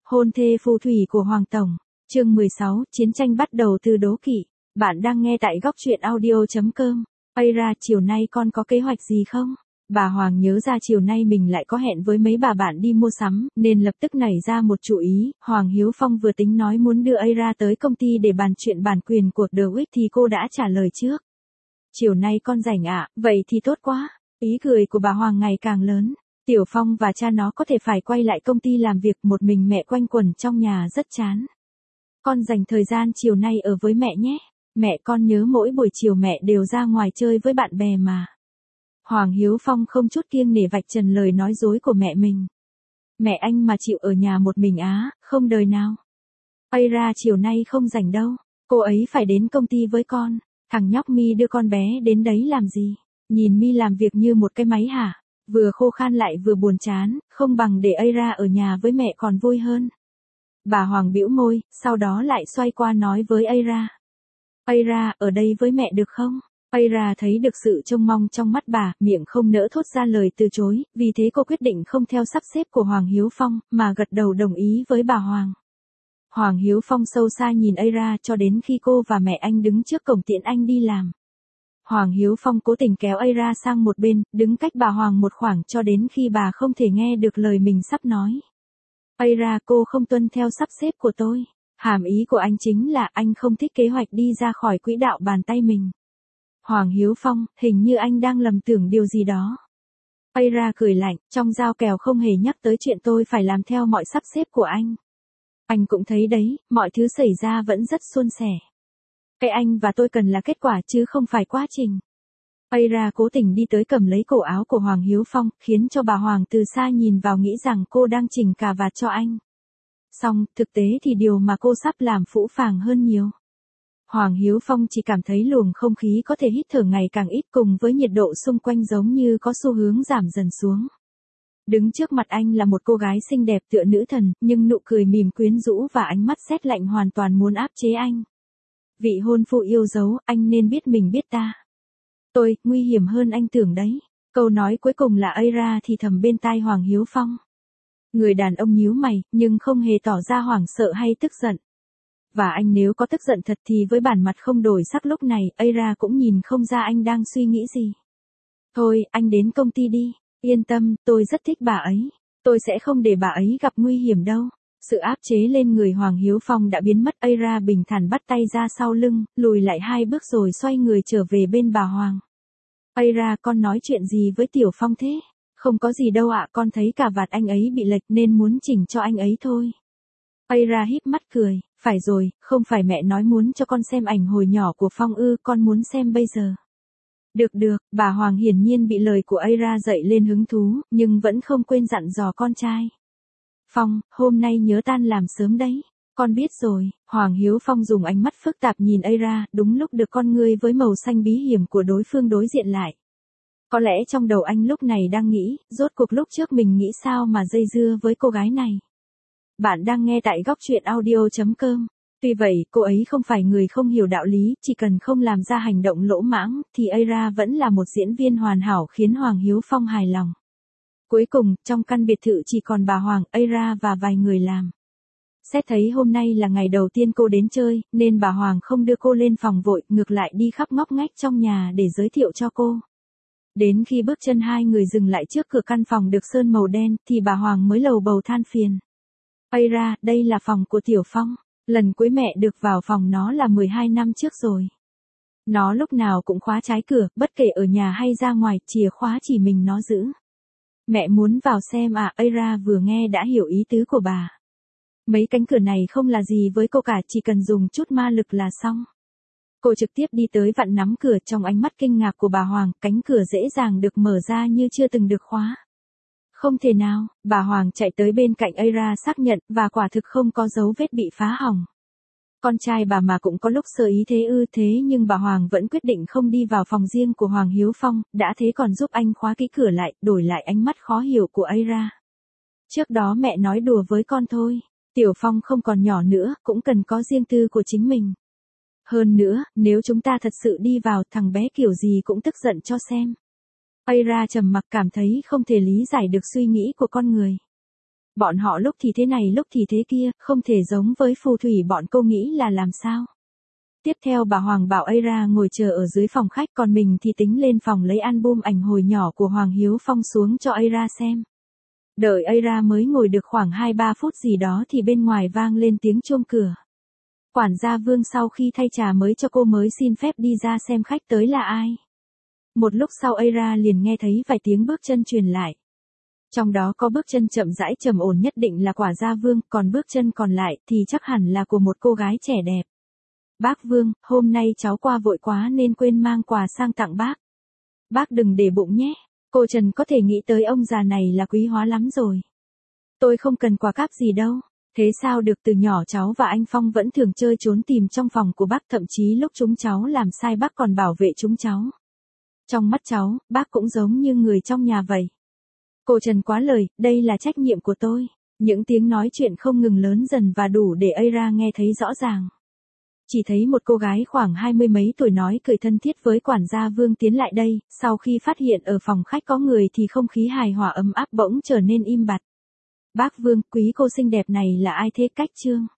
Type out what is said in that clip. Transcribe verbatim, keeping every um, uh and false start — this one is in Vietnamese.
Hôn thê phù thủy của Hoàng Tổng. Chương mười sáu, chiến tranh bắt đầu từ đố kỵ. Bạn đang nghe tại góc truyện audio chấm com. Ây ra, chiều nay con có kế hoạch gì không? Bà Hoàng nhớ ra chiều nay mình lại có hẹn với mấy bà bạn đi mua sắm, nên lập tức nảy ra một chủ ý. Hoàng Hiếu Phong vừa tính nói muốn đưa Ây ra tới công ty để bàn chuyện bản quyền của The Week thì cô đã trả lời trước. Chiều nay con rảnh ạ, à? Vậy thì tốt quá. Ý cười của bà Hoàng ngày càng lớn. Tiểu Phong và cha nó có thể phải quay lại công ty làm việc, một mình mẹ quanh quẩn trong nhà rất chán. Con dành thời gian chiều nay ở với mẹ nhé. Mẹ con nhớ mỗi buổi chiều mẹ đều ra ngoài chơi với bạn bè mà. Hoàng Hiếu Phong không chút kiêng nể vạch trần lời nói dối của mẹ mình. Mẹ anh mà chịu ở nhà một mình á, không đời nào. Ây ra, chiều nay không rảnh đâu. Cô ấy phải đến công ty với con. Thằng nhóc Mi đưa con bé đến đấy làm gì? Nhìn Mi làm việc như một cái máy hả? Vừa khô khan lại vừa buồn chán, không bằng để Ây ra ở nhà với mẹ còn vui hơn. Bà Hoàng bĩu môi, sau đó lại xoay qua nói với Ây ra. Ây ra, ở đây với mẹ được không? Ây ra thấy được sự trông mong trong mắt bà, miệng không nỡ thốt ra lời từ chối, vì thế cô quyết định không theo sắp xếp của Hoàng Hiếu Phong, mà gật đầu đồng ý với bà Hoàng. Hoàng Hiếu Phong sâu xa nhìn Ây ra cho đến khi cô và mẹ anh đứng trước cổng tiễn anh đi làm. Hoàng Hiếu Phong cố tình kéo Ây ra sang một bên, đứng cách bà Hoàng một khoảng cho đến khi bà không thể nghe được lời mình sắp nói. Ây ra, cô không tuân theo sắp xếp của tôi. Hàm ý của anh chính là anh không thích kế hoạch đi ra khỏi quỹ đạo bàn tay mình. Hoàng Hiếu Phong, hình như anh đang lầm tưởng điều gì đó. Ây ra cười lạnh, trong giao kèo không hề nhắc tới chuyện tôi phải làm theo mọi sắp xếp của anh. Anh cũng thấy đấy, mọi thứ xảy ra vẫn rất suôn sẻ. Cái anh và tôi cần là kết quả chứ không phải quá trình. Ây ra cố tình đi tới cầm lấy cổ áo của Hoàng Hiếu Phong, khiến cho bà Hoàng từ xa nhìn vào nghĩ rằng cô đang chỉnh cà vạt cho anh. Song, thực tế thì điều mà cô sắp làm phũ phàng hơn nhiều. Hoàng Hiếu Phong chỉ cảm thấy luồng không khí có thể hít thở ngày càng ít, cùng với nhiệt độ xung quanh giống như có xu hướng giảm dần xuống. Đứng trước mặt anh là một cô gái xinh đẹp tựa nữ thần, nhưng nụ cười mỉm quyến rũ và ánh mắt sét lạnh hoàn toàn muốn áp chế anh. Vị hôn phu yêu dấu, anh nên biết mình biết ta. Tôi, nguy hiểm hơn anh tưởng đấy. Câu nói cuối cùng là Ây ra thì thầm bên tai Hoàng Hiếu Phong. Người đàn ông nhíu mày, nhưng không hề tỏ ra hoảng sợ hay tức giận. Và anh nếu có tức giận thật thì với bản mặt không đổi sắc lúc này, Ây ra cũng nhìn không ra anh đang suy nghĩ gì. Thôi, anh đến công ty đi. Yên tâm, tôi rất thích bà ấy. Tôi sẽ không để bà ấy gặp nguy hiểm đâu. Sự áp chế lên người Hoàng Hiếu Phong đã biến mất. Ây ra bình thản bắt tay ra sau lưng, lùi lại hai bước rồi xoay người trở về bên bà Hoàng. Ây ra, con nói chuyện gì với Tiểu Phong thế? Không có gì đâu ạ, con thấy cà vạt anh ấy bị lệch nên muốn chỉnh cho anh ấy thôi. Ây ra híp mắt cười, phải rồi, không phải mẹ nói muốn cho con xem ảnh hồi nhỏ của Phong ư, con muốn xem bây giờ. Được được, bà Hoàng hiển nhiên bị lời của Ây ra dậy lên hứng thú, nhưng vẫn không quên dặn dò con trai. Phong, hôm nay nhớ tan làm sớm đấy. Con biết rồi. Hoàng Hiếu Phong dùng ánh mắt phức tạp nhìn Ây ra, đúng lúc được con ngươi với màu xanh bí hiểm của đối phương đối diện lại. Có lẽ trong đầu anh lúc này đang nghĩ, rốt cuộc lúc trước mình nghĩ sao mà dây dưa với cô gái này. Bạn đang nghe tại góc truyện audio chấm com. Tuy vậy, cô ấy không phải người không hiểu đạo lý, chỉ cần không làm ra hành động lỗ mãng, thì Ây ra vẫn là một diễn viên hoàn hảo khiến Hoàng Hiếu Phong hài lòng. Cuối cùng, trong căn biệt thự chỉ còn bà Hoàng, Ây ra và vài người làm. Xét thấy hôm nay là ngày đầu tiên cô đến chơi, nên bà Hoàng không đưa cô lên phòng vội, ngược lại đi khắp ngóc ngách trong nhà để giới thiệu cho cô. Đến khi bước chân hai người dừng lại trước cửa căn phòng được sơn màu đen, thì bà Hoàng mới lầu bầu than phiền. Ây ra, đây là phòng của Tiểu Phong. Lần cuối mẹ được vào phòng nó là mười hai năm trước rồi. Nó lúc nào cũng khóa trái cửa, bất kể ở nhà hay ra ngoài, chìa khóa chỉ mình nó giữ. Mẹ muốn vào xem à? Ây ra vừa nghe đã hiểu ý tứ của bà. Mấy cánh cửa này không là gì với cô cả, chỉ cần dùng chút ma lực là xong. Cô trực tiếp đi tới vặn nắm cửa, trong ánh mắt kinh ngạc của bà Hoàng, cánh cửa dễ dàng được mở ra như chưa từng được khóa. Không thể nào, bà Hoàng chạy tới bên cạnh Ây ra xác nhận, và quả thực không có dấu vết bị phá hỏng. Con trai bà mà cũng có lúc sơ ý thế ư? Thế nhưng bà Hoàng vẫn quyết định không đi vào phòng riêng của Hoàng Hiếu Phong, đã thế còn giúp anh khóa kỹ cửa lại, đổi lại ánh mắt khó hiểu của Ây ra. Trước đó mẹ nói đùa với con thôi, Tiểu Phong không còn nhỏ nữa, cũng cần có riêng tư của chính mình. Hơn nữa, nếu chúng ta thật sự đi vào, thằng bé kiểu gì cũng tức giận cho xem. Ây ra trầm mặc, cảm thấy không thể lý giải được suy nghĩ của con người. Bọn họ lúc thì thế này lúc thì thế kia, không thể giống với phù thủy bọn cô nghĩ là làm sao. Tiếp theo bà Hoàng bảo Aira ngồi chờ ở dưới phòng khách, còn mình thì tính lên phòng lấy album ảnh hồi nhỏ của Hoàng Hiếu Phong xuống cho Aira xem. Đợi Aira mới ngồi được khoảng hai ba phút gì đó thì bên ngoài vang lên tiếng chuông cửa. Quản gia Vương sau khi thay trà mới cho cô mới xin phép đi ra xem khách tới là ai. Một lúc sau Aira liền nghe thấy vài tiếng bước chân truyền lại. Trong đó có bước chân chậm rãi trầm ổn nhất định là quản gia Vương, còn bước chân còn lại thì chắc hẳn là của một cô gái trẻ đẹp. Bác Vương, hôm nay cháu qua vội quá nên quên mang quà sang tặng bác. Bác đừng để bụng nhé, cô Trần có thể nghĩ tới ông già này là quý hóa lắm rồi. Tôi không cần quà cáp gì đâu. Thế sao được, từ nhỏ cháu và anh Phong vẫn thường chơi trốn tìm trong phòng của bác, thậm chí lúc chúng cháu làm sai bác còn bảo vệ chúng cháu. Trong mắt cháu, bác cũng giống như người trong nhà vậy. Cô Trần quá lời, đây là trách nhiệm của tôi. Những tiếng nói chuyện không ngừng lớn dần và đủ để Aira nghe thấy rõ ràng. Chỉ thấy một cô gái khoảng hai mươi mấy tuổi nói cười thân thiết với quản gia Vương tiến lại đây, sau khi phát hiện ở phòng khách có người thì không khí hài hòa ấm áp bỗng trở nên im bặt. Bác Vương, quý cô xinh đẹp này là ai thế? Cách Trương.